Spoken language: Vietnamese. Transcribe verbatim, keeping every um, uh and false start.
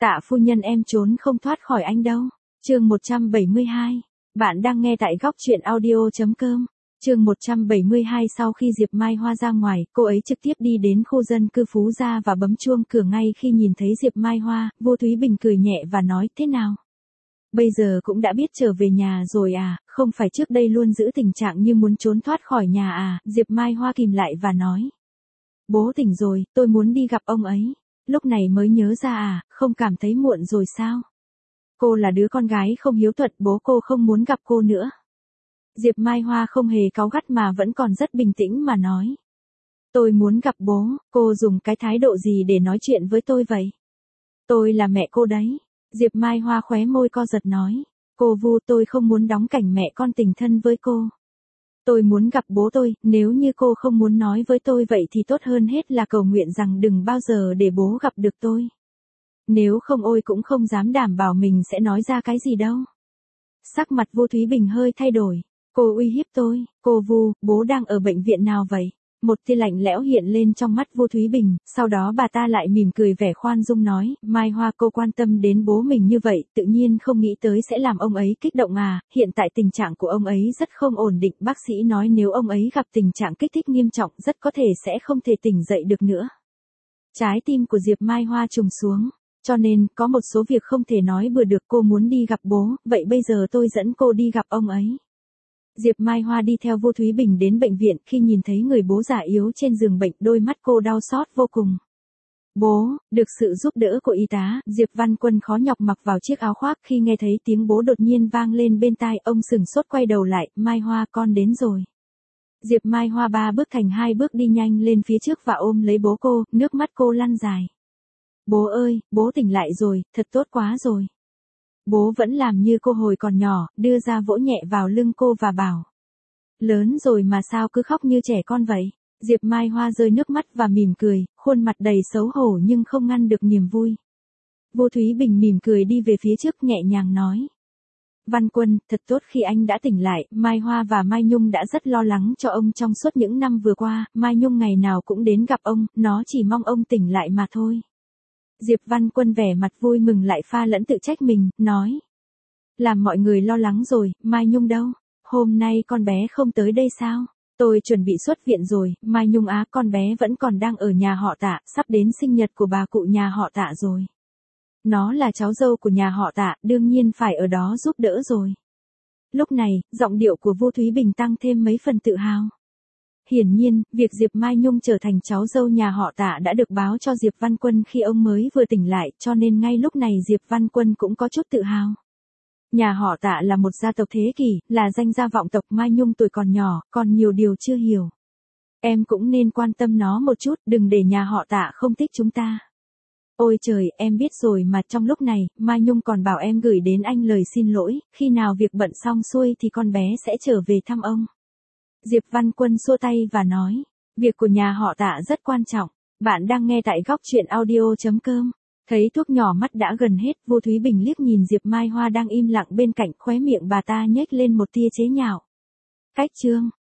Tạ phu nhân em trốn không thoát khỏi anh đâu. Chương một trăm bảy mươi hai. Bạn đang nghe tại góc truyện audio chấm com. Chương một trăm bảy mươi hai. Sau khi Diệp Mai Hoa ra ngoài, cô ấy trực tiếp đi đến khu dân cư Phú Gia và bấm chuông cửa. Ngay khi nhìn thấy Diệp Mai Hoa, Vô Thúy Bình cười nhẹ và nói, thế nào? Bây giờ cũng đã biết trở về nhà rồi à, không phải trước đây luôn giữ tình trạng như muốn trốn thoát khỏi nhà à? Diệp Mai Hoa kìm lại và nói. Bố tỉnh rồi, tôi muốn đi gặp ông ấy. Lúc này mới nhớ ra à, không cảm thấy muộn rồi sao? Cô là đứa con gái không hiếu thuận, bố cô không muốn gặp cô nữa. Diệp Mai Hoa không hề cáu gắt mà vẫn còn rất bình tĩnh mà nói. Tôi muốn gặp bố. Cô dùng cái thái độ gì để nói chuyện với tôi vậy? Tôi là mẹ cô đấy. Diệp Mai Hoa khóe môi co giật nói. Cô Vu, tôi không muốn đóng cảnh mẹ con tình thân với cô. Tôi muốn gặp bố tôi, nếu như cô không muốn nói với tôi vậy thì tốt hơn hết là cầu nguyện rằng đừng bao giờ để bố gặp được tôi. Nếu không ôi cũng không dám đảm bảo mình sẽ nói ra cái gì đâu. Sắc mặt Vô Thúy Bình hơi thay đổi. Cô uy hiếp tôi. Cô Vu, bố đang ở bệnh viện nào vậy? Một tia lạnh lẽo hiện lên trong mắt Vô Thúy Bình, sau đó bà ta lại mỉm cười vẻ khoan dung nói, Mai Hoa, cô quan tâm đến bố mình như vậy, tự nhiên không nghĩ tới sẽ làm ông ấy kích động à, hiện tại tình trạng của ông ấy rất không ổn định, bác sĩ nói nếu ông ấy gặp tình trạng kích thích nghiêm trọng rất có thể sẽ không thể tỉnh dậy được nữa. Trái tim của Diệp Mai Hoa trùng xuống, cho nên có một số việc không thể nói bừa được. Cô muốn đi gặp bố, vậy bây giờ tôi dẫn cô đi gặp ông ấy. Diệp Mai Hoa đi theo Vô Thúy Bình đến bệnh viện, khi nhìn thấy người bố già yếu trên giường bệnh, đôi mắt cô đau xót vô cùng. Bố, được sự giúp đỡ của y tá, Diệp Văn Quân khó nhọc mặc vào chiếc áo khoác, khi nghe thấy tiếng bố đột nhiên vang lên bên tai, ông sừng sốt quay đầu lại, Mai Hoa, con đến rồi. Diệp Mai Hoa ba bước thành hai bước đi nhanh lên phía trước và ôm lấy bố cô, nước mắt cô lăn dài. Bố ơi, bố tỉnh lại rồi, thật tốt quá rồi. Bố vẫn làm như cô hồi còn nhỏ, đưa ra vỗ nhẹ vào lưng cô và bảo. Lớn rồi mà sao cứ khóc như trẻ con vậy? Diệp Mai Hoa rơi nước mắt và mỉm cười, khuôn mặt đầy xấu hổ nhưng không ngăn được niềm vui. Vô Thúy Bình mỉm cười đi về phía trước nhẹ nhàng nói. Văn Quân, thật tốt khi anh đã tỉnh lại, Mai Hoa và Mai Nhung đã rất lo lắng cho ông trong suốt những năm vừa qua, Mai Nhung ngày nào cũng đến gặp ông, nó chỉ mong ông tỉnh lại mà thôi. Diệp Văn Quân vẻ mặt vui mừng lại pha lẫn tự trách mình, nói. Làm mọi người lo lắng rồi, Mai Nhung đâu? Hôm nay con bé không tới đây sao? Tôi chuẩn bị xuất viện rồi, Mai Nhung á, con bé vẫn còn đang ở nhà họ Tạ, sắp đến sinh nhật của bà cụ nhà họ Tạ rồi. Nó là cháu dâu của nhà họ Tạ, đương nhiên phải ở đó giúp đỡ rồi. Lúc này, giọng điệu của Vô Thúy Bình tăng thêm mấy phần tự hào. Hiển nhiên, việc Diệp Mai Nhung trở thành cháu dâu nhà họ Tạ đã được báo cho Diệp Văn Quân khi ông mới vừa tỉnh lại, cho nên ngay lúc này Diệp Văn Quân cũng có chút tự hào. Nhà họ Tạ là một gia tộc thế kỷ, là danh gia vọng tộc. Mai Nhung tuổi còn nhỏ, còn nhiều điều chưa hiểu. Em cũng nên quan tâm nó một chút, đừng để nhà họ Tạ không thích chúng ta. Ôi trời, em biết rồi mà. Trong lúc này, Mai Nhung còn bảo em gửi đến anh lời xin lỗi, khi nào việc bận xong xuôi thì con bé sẽ trở về thăm ông. Diệp Văn Quân xua tay và nói, việc của nhà họ Tạ rất quan trọng. Bạn đang nghe tại góc truyện audio chấm com. Thấy thuốc nhỏ mắt đã gần hết, Vô Thúy Bình liếc nhìn Diệp Mai Hoa đang im lặng bên cạnh, khóe miệng bà ta nhếch lên một tia chế nhạo. Cách chương